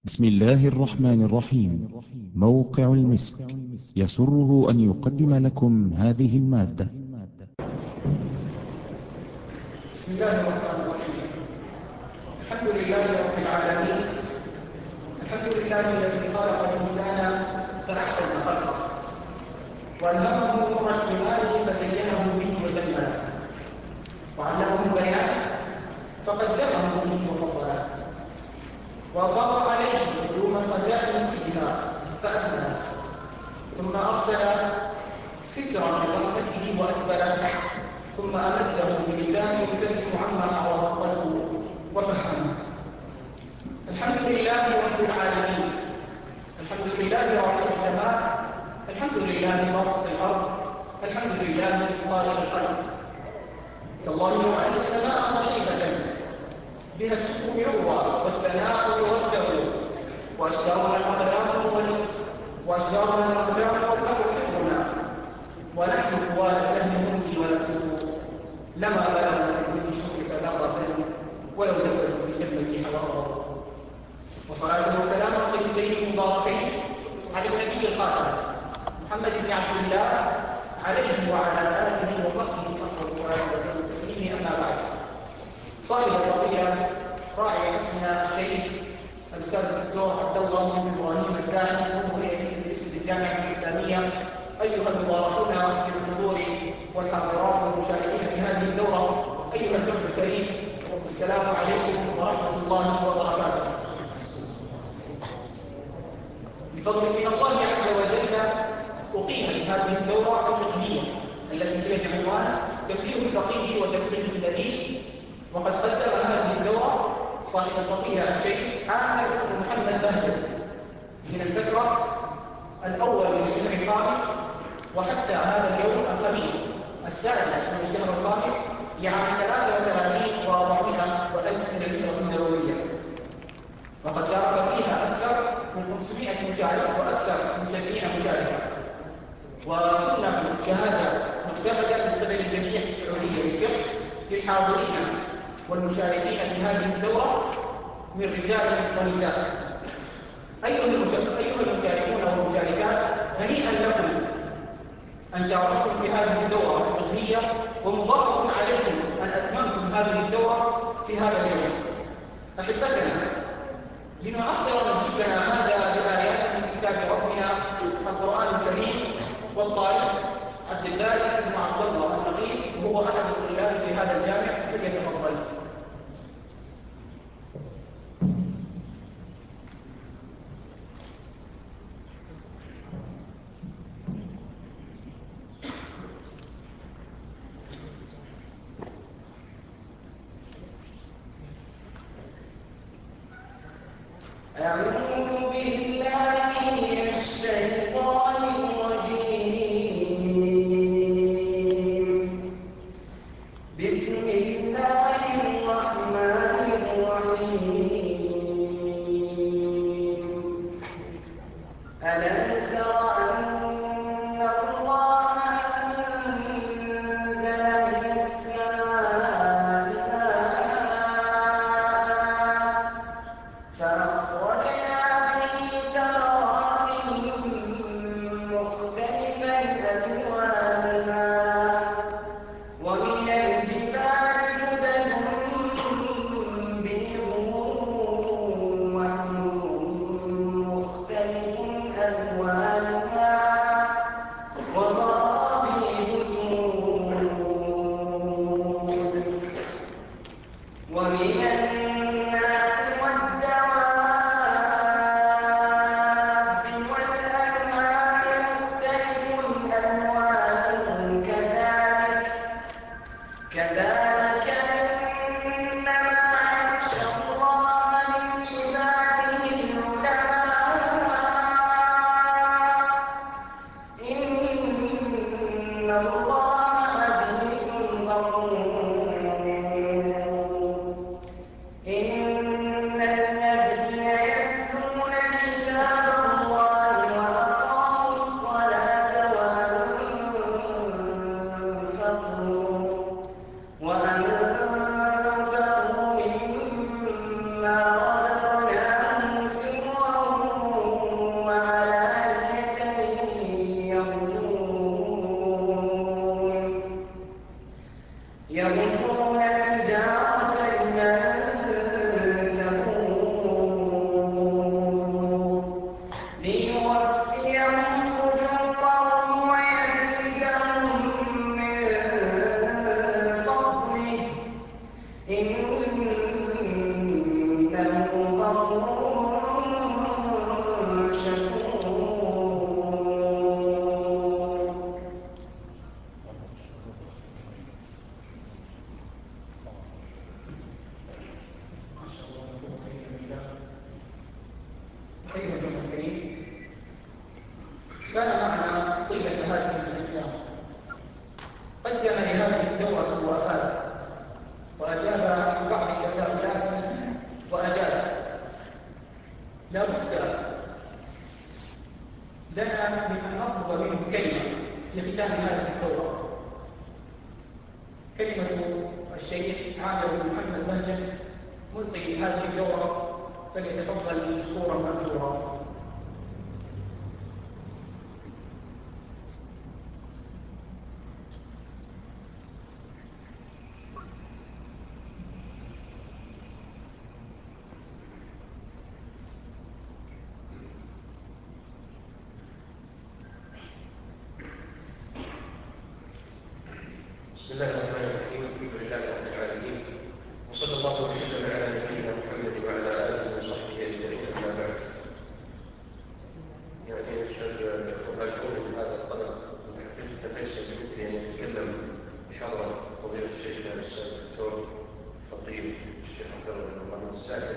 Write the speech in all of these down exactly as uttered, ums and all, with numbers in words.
بسم الله الرحمن الرحيم. موقع المسك يسره أن يقدم لكم هذه المادة. بسم الله الرحمن الرحيم. الحمد لله رب العالمين. الحمد لله الذي خلق الإنسان فأحسن خلقه، وألهمه نور الإيمان فزينه به وجمله، وعلمه البيان فقدمه به وفضله، وأفاض عليه علوم الخزائن كلها فأبناه، ثم أرسل سترا من رحمته وأسفله، ثم أمده بلسان يترجم عما حواه قلبه وفهمه. الحمد لله رب العالمين. الحمد لله رب السماء. الحمد لله باسط الأرض. الحمد لله خالق الخلق. تالله لو أن السماء صحيفة بها الشكر يروى والثناء يرجى، وأشجارنا الأقلام وأشجارنا الأقلام والبحر حبنا، ونحن قوال الأهل نمضي ونكتب، لما بلغنا من شكرك ذرة ولو دبت في جبلك حواره. وصلاة وسلام طيبين مباركين على النبي الخاتم محمد بن عبد الله عليه وعلى آله وصحبه أفضل الصلاة والتسليم، أما بعد. صاحب الفضيلة راعي حفظنا الشيخ الأستاذ الدكتور عبد الله بن إبراهيم الزاهد وهيئة التدريس للجامعة الإسلامية، أيها المباركون في الحضور والحاضرات والمشاركين في هذه الدورة، أيها الجمع الكريم، السلام عليكم ورحمة الله وبركاته. بفضل من الله عز وجل أقيمت هذه الدورة الفقهية التي هي بعنوان تنبيه الفقيه وتفقيه الدليل، وقد قدم هذه الدورة صاحب الفقيه الشيخ عامر بن محمد بهجر من الفترة الأول من الشهر الخامس وحتى هذا اليوم الخميس السادس من الشهر الخامس لعام ثلاثة وثلاثين وأربعمائة وألف من الهجرة النبوية، وقد شارك فيها أكثر من خمسمائة مشارك وأكثر من سبعين مشاركة، وكنا شهادة مختبرة من قبل الجمعية السعودية للفقه للحاضرين والمشاركين في هذه الدورة من رجال ونساء. أيها المشاركون والمشاركات، هنيئا لكم أن شاركتم في هذه الدورة الفقهية، ومبارك عليكم أن أتممتم هذه الدورة في هذا اليوم. أحبتنا، لنعطر مجلسنا هذا بآيات من كتاب ربنا القرآن الكريم، والطالب عبد الباري بن عبد الله النقيب وهو أحد الطلاب في هذا الجامع، فليتفضل. أعوذ بالله من الشيطان الرجيم. بسم الله الرحمن الرحيم. ألم تر أن الله أنزل من السماء ماء فأخرجنا به ثمرات أيها الجمع الكريم، كان معنا طيلة هذه الأيام قدم لهذه الدورة وأفاد وأجاب عن بعض التساؤلات وأجاب. لا بد لنا من أن نطلب منه كلمة في ختام هذه الدورة، كلمة الشيخ عامر بن محمد منجد ملقي هذه الدورة، فليتفضل مشكورا مأجورا. بسم الله الرحمن الرحيم. الحمد لله رب العالمين، وصلى الله وسلم على نبينا محمد وعلى اله وصحبه اجمعين. اما بعد، يعني اشهد الاخوه هاجرون بهذا الطلب من حقيقه ليس بمثلي ان يتكلم بحضره فضيله الشيخ الاستاذ الدكتور الفقيه الشيخ عبد الله بن محمد الساحل،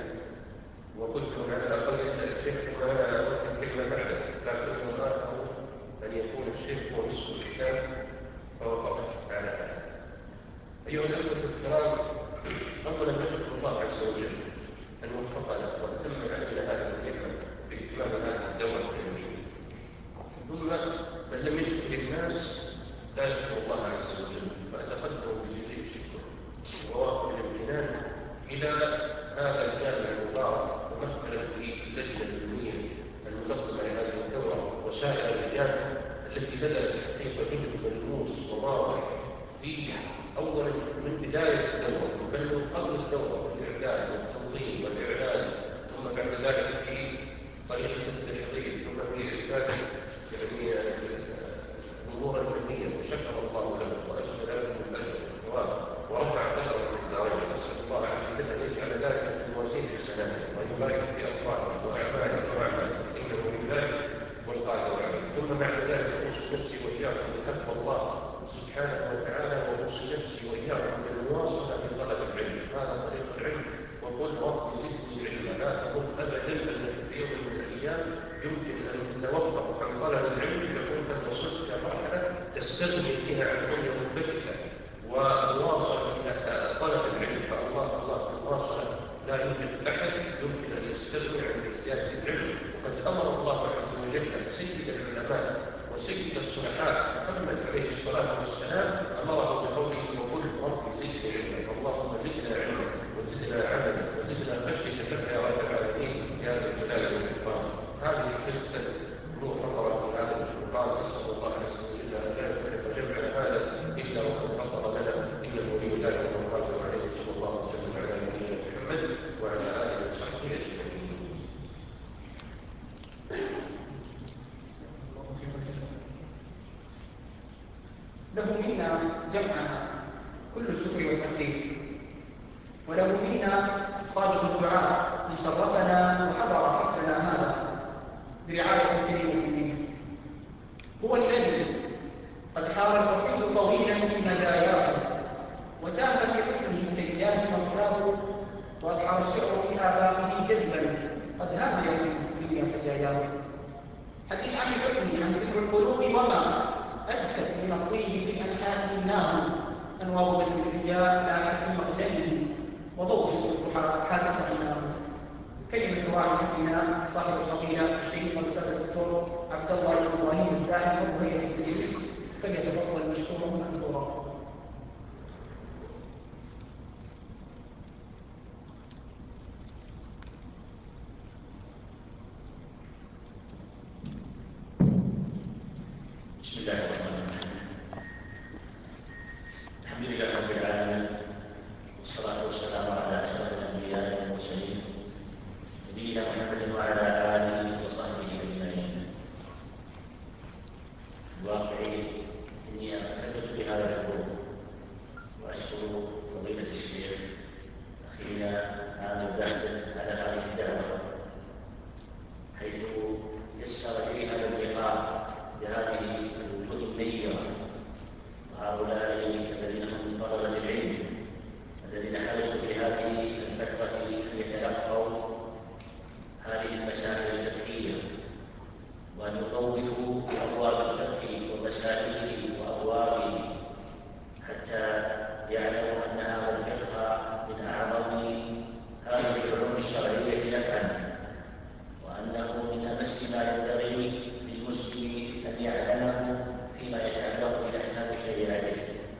وقلت له على الاقل ان الشيخ وانا اردت الكلمه بعده، لكن اخاف ان يكون الشيخ هو نصف الكتاب فوافقت على هذا. أيها الأخوة الكرام، أولا نشكر الله عز وجل أن وفقنا وأتم علينا هذه النعمة بإتمام هذه الدورة العلمية. ثم من لم يشكر الناس لا يشكر الله عز وجل، فأتقدم بجزيل الشكر ووافر الامتنان إلى هذا الجامع المبارك ممثلا في اللجنة العلمية المنظمة لهذه الدورة وسائر اللجان التي بذلت حقيقة جهد ملموس وواضح في أولا من بداية الدورة، بل من قبل الدورة في الإعداد والتنظيم والإعلان، ثم بعد ذلك في طريقة التحضير، ثم في إعداد يعني الأمور الفنية، وشكر الله له وأجزل له الأجر والثواب ورفع قدره في الدارين. نسأل الله عز وجل أن يجعل ذلك في موازين حسناته ويبارك في أوقاته وأعماله وأعماله، إنه لله والقادر عليه. ثم بعد ذلك أوصي نفسي وإياكم بتقوى الله سبحانه وتعالى، وأوصي نفسي وإياكم بالمواصلة في طلب العلم. هذا طريق العلم، وقل رب زدني علما. لا تقل أبدا أن في يوم من الأيام يمكن أن تتوقف عن طلب العلم تكون قد وصلت إلى مرحلة تستغني فيها عن دنيا مفتك ومواصلة طلب العلم. فالله الله المواصلة لا يوجد أحد يمكن أن يستغني عن ازدياد العلم، وقد أمر الله عز وجل سيد العلماء وسيد الصلحاء محمد عليه الصلاة والسلام أمره بقوله وقل رب زدني علما. اللهم زدنا علما وزدنا عملا وزدنا خشية لك يا رب العالمين يا ذا الجلال والإكرام. هذه كلمة مؤخرة في هذا المقام. أسأل الله عز وجل أن لا يفرق جمعنا هذا إلا وقد غفر لنا، إنه ولي ذلك والقادر عليه. صلى الله وسلم على نبينا محمد وعلى آله وصحبه أجمعين. له منا جمعنا كل الشكر والتقدير، وله منا صادق الدعاء ان شرفنا وحضر حفلنا هذا برعايه كريمه منه. هو الذي قد حار البصير طويلا في مزاياه، وتام في حسنه تيجان مرساه، واضحى الشعر في افاقه جذبا قد هاجر في الدنيا سجاياه. حديث عن حسنه عن سر القلوب وما أزكت من الطيب في الأنحاء النار، أنوار بدر الرجال لا حد مقدمه وضوء شمس الضحى حازت عيناه. كلمة واحدة فينا صاحب الفضيلة الشيخ الأستاذ الدكتور عبد الله بن إبراهيم الساحل وهو هيئة التدريس، فليتفضل مشكورا مأجورا. بسم الله الرحمن الرحيم. الحمد لله رب العالمين، والصلاة والسلام على أشرف الأنبياء والمرسلين نبينا محمد وعلى آله وصحبه أجمعين. الواقع إني أعتقد بهذا الحضور وأشكر فضيلة الشيخ أخينا عامر بهجت على هذه الدعوة، حيث يسر لي هذا اللقاء بهذه الوجوه النيرة وهؤلاء الذين هم من طلبة العلم الذين حرصوا في هذه الفترة أن يتلقوا هذه المسائل الفقهية وأن يطوفوا بأبواب الفقه ومسائله وأبوابه حتى يعلموا أن هذا الفقه من أعظم هذه العلوم الشرعية نفعا، وأنه من أمس ما ينبغي للمسلم أن يعلمه فيما يتعلق بأحكام شريعته،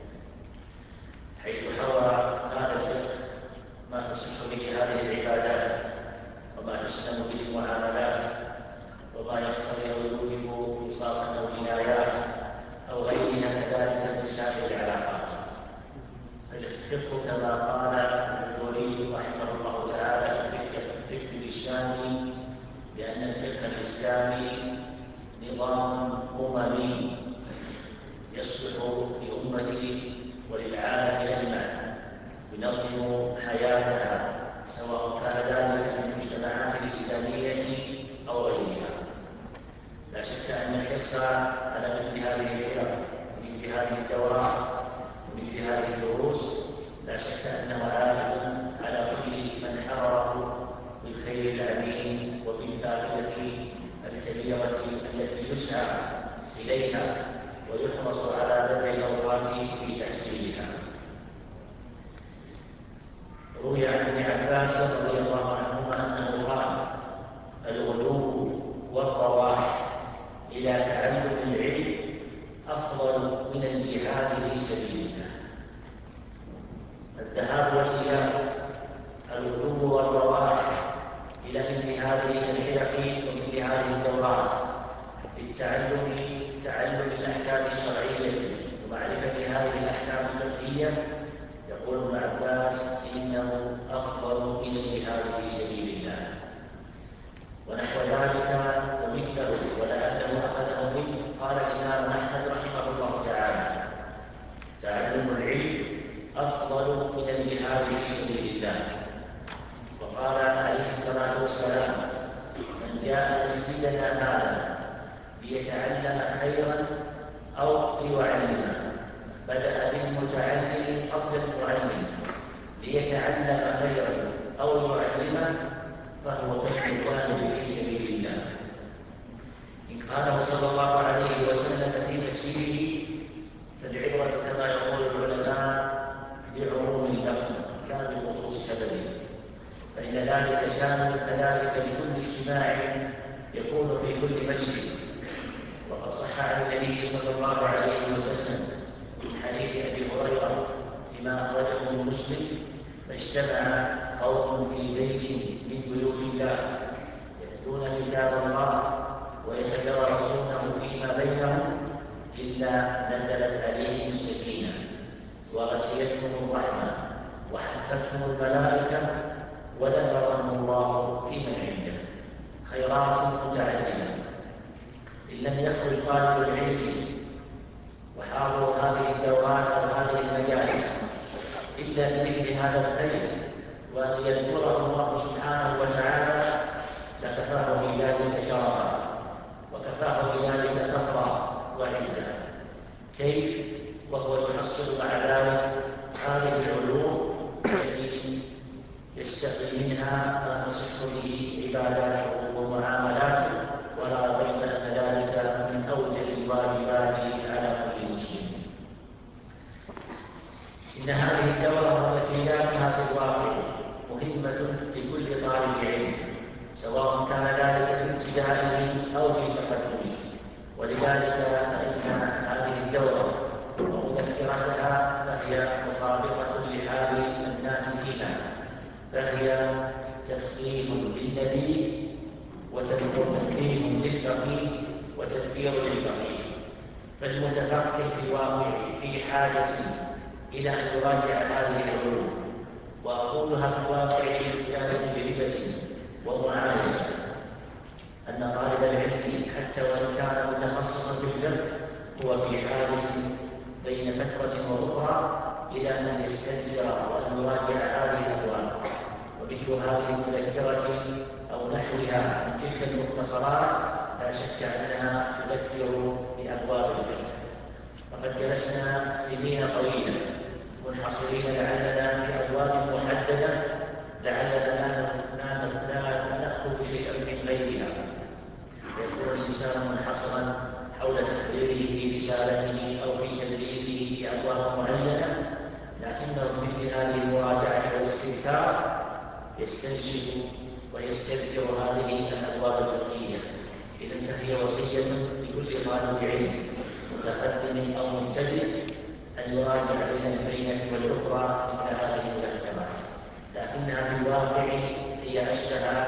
حيث حوى هذا الفقه ما تصح به هذه العبادات وما تسلم به المعاملات وما يقتضي أو يوجب قصاصا أو جنايات أو غيرها كذلك من سائر العلاقات. فالفقه كما قال الجوري رحمه الله تعالى في الفقه الإسلامي بأن الفقه الإسلامي نظام أممي يصلح لأمته وللعالم أجمع، ينظم حياتها سواء كان ذلك في المجتمعات الإسلامية أو غيرها. لا شك أن الحرص على مثل هذه الفرق ومثل هذه الدورات ومثل هذه الدروس لا شك أنه عائد على كل من حرره بالخير العميم وبالفائدة الكبيرة التي يسعى إليها ويحرص على بذل الأوقات في تحصيلها. روي عن ابن عباس رضي الله عنهما أنه قال: الغلو والرواح إلى تعلم العلم أفضل من الجهاد في سبيل الله. الذهاب والإياب، الغلو والرواح إلى مثل هذه الحلق ومثل هذه الدورات للتعلم تعلم الأحكام الشرعية ومعرفة هذه الأحكام الفقهية، يقول ابن عباس إنه أفضل من الجهاد في سبيل الله. ونحو ذلك ومثله ولعله أخذه منه قال الإمام أحمد رحمه الله تعالى: تعلم العلم أفضل من الجهاد في سبيل الله. وقال عليه الصلاة والسلام: من جاء مسجدنا هذا ليتعلم خيرا أو ليعلمه بدأ بالمتعلم قبل المعلم ليتعلم خيرا أو يعلمه فهو كالجهاد في سبيل الله. إن قاله صلى الله عليه وسلم في تفسيره فالعبرة كما يقول العلماء بعموم اللفظ لا بخصوص سببه، فإن ذلك شامل كذلك لكل اجتماع يكون في كل مسجد. وقد صح عن النبي صلى الله عليه وسلم من حديث أبي هريرة فيما أخرجه مسلم: فاجتمع قوم في بيت من بيوت الله يتلون كتاب الله ويتدارسونه فيما بينهم إلا نزلت عليهم السكينة وغشيتهم الرحمة وحفتهم الملائكة وذكرهم الله فيمن عنده. خيرات متعددة. إن لم يخرج طالب العلم وحاضروا هذه الدورات أو هذه المجالس إلا بمثل هذا الخير وأن يذكره الله سبحانه وتعالى لكفاه بذلك شرفا وكفاه بذلك فخرا وعزا. كيف وهو يحصل مع ذلك هذه العلوم التي يستقي منها ما تصح به عباداته ومعاملاته، ولا ريب أن ذلك من أوجب الواجبات على كل مسلم. إن هذه الدورة ونتيجاتها في الواقع مهمة لكل طالب علم سواء كان ذلك في ابتدائه أو في تقدمه، ولذلك فإن هذه الدورة ومذكرتها فهي مطابقة لحال الناس فيها، فهي تفقيه للنبي وتفقيه للفقيه وتذكير للفقيه. فالمتفقه في الواقع في حاجة إلى أن يراجع هذه العلوم، وأقولها في الواقع بمثال تجربة ومعايشة، أن طالب العلم حتى وإن كان متخصصا في الفقه هو في حاجة بين فترة وأخرى إلى أن يستذكر وأن يراجع هذه الأبواب. ومثل هذه المذكرة أو نحوها من تلك المختصرات لا شك أنها تذكر بأبواب الفقه. وقد جلسنا سنين طويلة منحصرين لعلنا في أبواب محددة لعلنا لا نأخذ شيئا من غيرها، يكون الإنسان منحصرا حول تقريره في رسالته أو في تدريسه في أبواب معينة، لكنه بمثل هذه المراجعة والاستذكار يستنشد ويستذكر هذه الأبواب الفقهية. إذن فهي وصية لكل طالب علم متقدم أو مبتدئ أن يراجع بين الفينة والأخرى مثل هذه المذكرات، لكنها في الواقع هي أشبه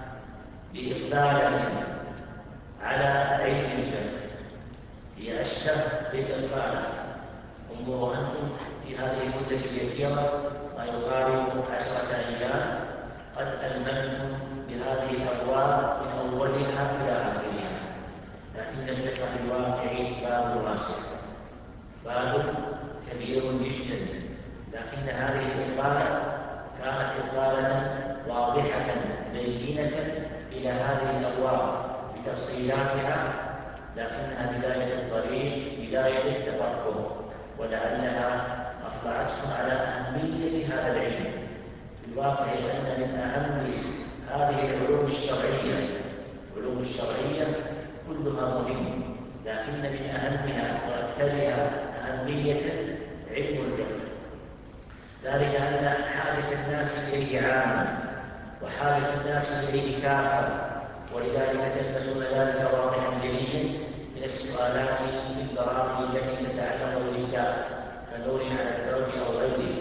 بإقبالة على علم الفقه، هي أشبه بالإقبال. انظروا أنتم في هذه المدة اليسيرة ما يقارب عشرة أيام قد ألممتم بهذه الأبواب من أولها إلى آخرها، لكن الفقه في الواقع باب واسع، باب كبير جدا، لكن هذه الإقبالة كانت إقبالة واضحة بينة إلى هذه الأبواب بتفصيلاتها، لكنها بداية الطريق، بداية التفكر، ولعلها أطلعتكم على أهمية هذا العلم. في الواقع أن من أهم هذه العلوم الشرعية، العلوم الشرعية كلها مهمة، لكن من أهمها وأكثرها أهمية علم الفقه، ذلك أن حاجة الناس إليه عامة وحاجة الناس إليه كافة، ولذلك تلبسون ذلك واضحا جليا من السؤالات في البراءة التي تتعلق بالإفتاء كنور على الدرب أو غيره.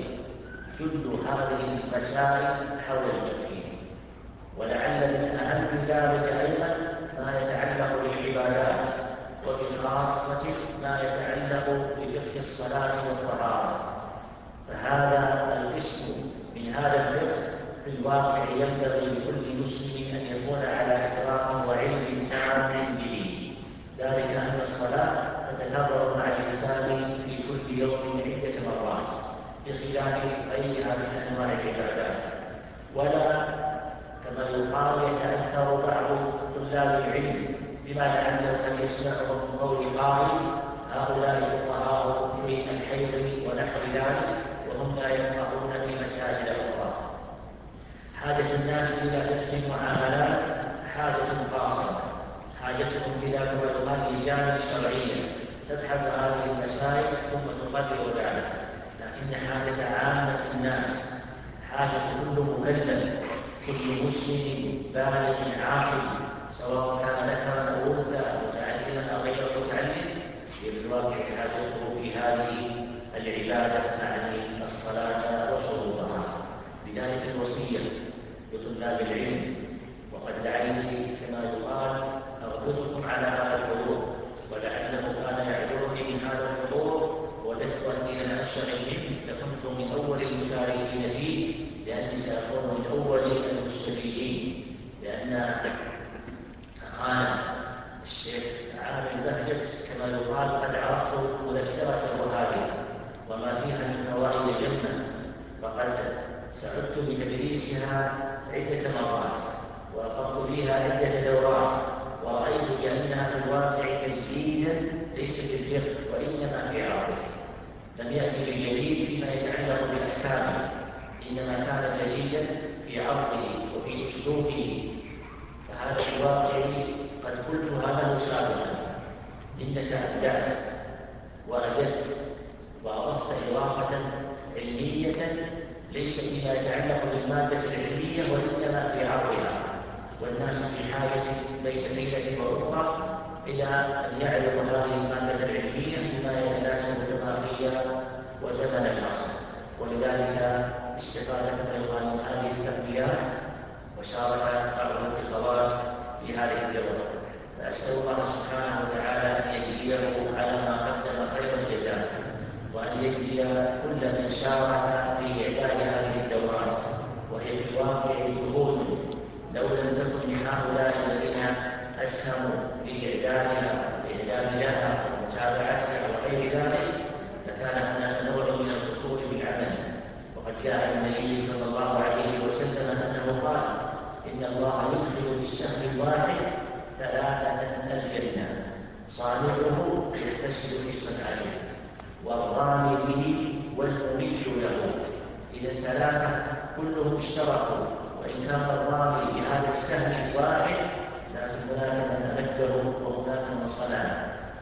جل هذه المسائل حول الفقه، ولعل من أهم ذلك أيضا ما يتعلق بالعبادات، وبخاصة ما يتعلق بفقه الصلاة والطهارة. فهذا القسم من هذا الفقه في الواقع ينبغي لكل مسلم أن يكون على إدراك وعلم تام به، ذلك أن الصلاة تتكرر مع الإنسان في كل يوم عدة مرات بخلاف غيرها من أنواع العبادات، ولا كما يقال يتأثر بعض طلاب العلم بما لعله أن يسمعه من قول قائل هؤلاء فقهاء في الحيض ونحو ذلك وهم لا يفقهون في مسائل أخرى. حاجة الناس إلى فقه المعاملات حاجة خاصة، حاجتهم إلى كما لجان شرعية تبحث هذه المسائل ثم تقرر ذلك، لكن حاجة عامة الناس، حاجة كل مكلف، كل مسلم بالغ عاقل سواء كان ذكرا أو أنثى متعلما أو غير متعلم، في الواقع حاجته في هذه العبادة يعني الصلاة وشروطها. لذلك الوصية لطلاب العلم، وقد لعلي كما يقال أربطكم على هذا الحضور، ولعله كان يعذرني من هذا الحضور ووددت أني لم أنشغل به لكنت من أول المشاركين فيه، لأني سأكون من أول المستفيدين، لأن أخانا الشيخ عامر بهجت كما يقال قد عرفت مذكرته هذه وما فيها من فوائد جمة، فقد سعدت بتدريسها عدة مرات وأقمت فيها عدة دورات، ورأيت بأنها في الواقع تجديدا ليس في الفقه وإنما في عرضه، لم يأتي بجديد فيما يتعلق بأحكامه، إنما كان جديدا في عرضه وفي أسلوبه. فهذا في الواقع قد قلتها له سابقا، إنك أبدعت وأجدت وأضفت إضافة علمية ليس فيما يتعلق بالمادة العلمية وإنما في عرضها، والناس في حاجة بين ليلة وأخرى إلى أن يعرض هذه المادة العلمية بما يتناسب الجغرافية وزمن العصر، ولذلك استفاد من هذه التقنيات وشارك بعض الاتصالات في هذه الدورة. فأسأل الله سبحانه وتعالى أن يجزيه على ما قدم خير الجزاء، وأن يجزي كل من شارك في إعداد هذه الدورات، وهي في الواقع جهود لو لم تكن لهؤلاء الذين أسهموا في إعدادها وإعداد لها ومتابعتها وغير ذلك لكان هناك نوع من القصور بالعمل. وقد جاء النبي صلى الله عليه وسلم أنه قال إن الله يدخل بالسهم الواحد ثلاثة الجنة، صانعه يحتسب في صنعته والرامي به والمريد له. إذا ثلاثة كلهم اشتركوا، وإن كان الرامي بهذا السهم الواحد لكن هناك من أمده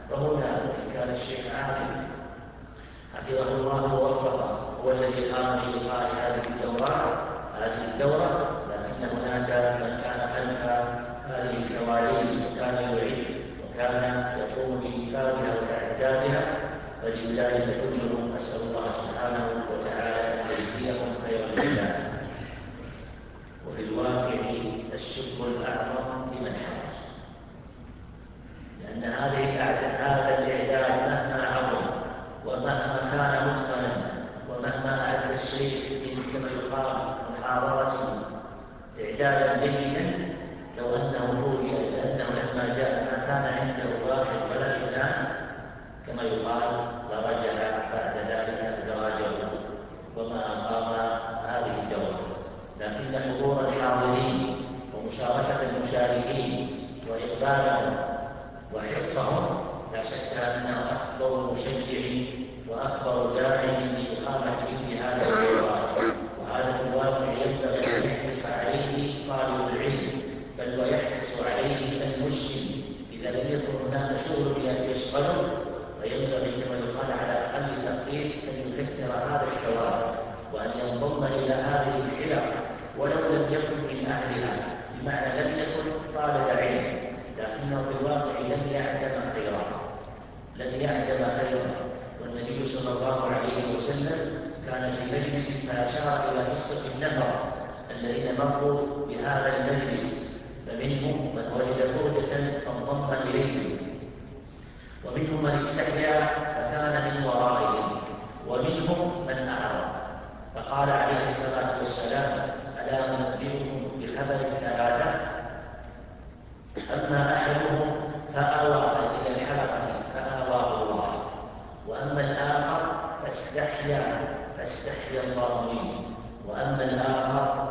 فهنا إن كان الشيخ عادل حفظه الله ووفقه هو الذي قام بإلقاء هذه الدورات هذه الدورة، لكن هناك من كان خلف هذه الكواليس وكان يعد وكان يقوم بإنفاذها وتعدادها، فلله كلهم أسأل الله سبحانه وتعالى أن يجزيهم خير الجزاء. وفي الواقع الشكر الأعظم لمن حرص، لأن هذه هذا الإعداد مهما عظم ومهما كان متقنا ومهما أعد الشيء كما يقال محاضرته إعدادا جيدا، لو أنه فوجئ لأنه لما جاء ما كان عنده واحد ولا اثنان كما يقال لرجع بعد ذلك دراجه وما أقام هذه الدورة. لكن حضور الحاضرين ومشاركة المشاركين وإقبالهم وحرصهم لا شك أنه أكبر مشجع وأكبر داعي لإقامة مثل هذه الدورات، وهذا في الواقع ينبغي أن يحرص عليه طالب العلم، بل ويحرص عليه المسلم إذا لم يكن هناك شغل يشغله، فينبغي كما يقال على أقل تقدير أن يكثر هذا الثواب وأن ينضم إلى هذه الحلق ولو لم يكن من أهلها، بمعنى لم يكن طالب علم لكنه في الواقع لم يعدم خيرا لم يعدم خيرا والنبي صلى الله عليه وسلم كان في مجلس فأشار إلى قصة النفر الذين مروا بهذا المجلس، فمنهم من وجد فرجة فانضم إليهم، ومنهم من استحيا فكان من ورائهم، ومنهم من أعرض، فقال عليه الصلاة والسلام: ألا أنبئكم بخبر الثلاثة؟ أما أحدهم فآوى إلى الحلقة فآواه الله، وأما الآخر فاستحيا فاستحيا الله منه، وأما الآخر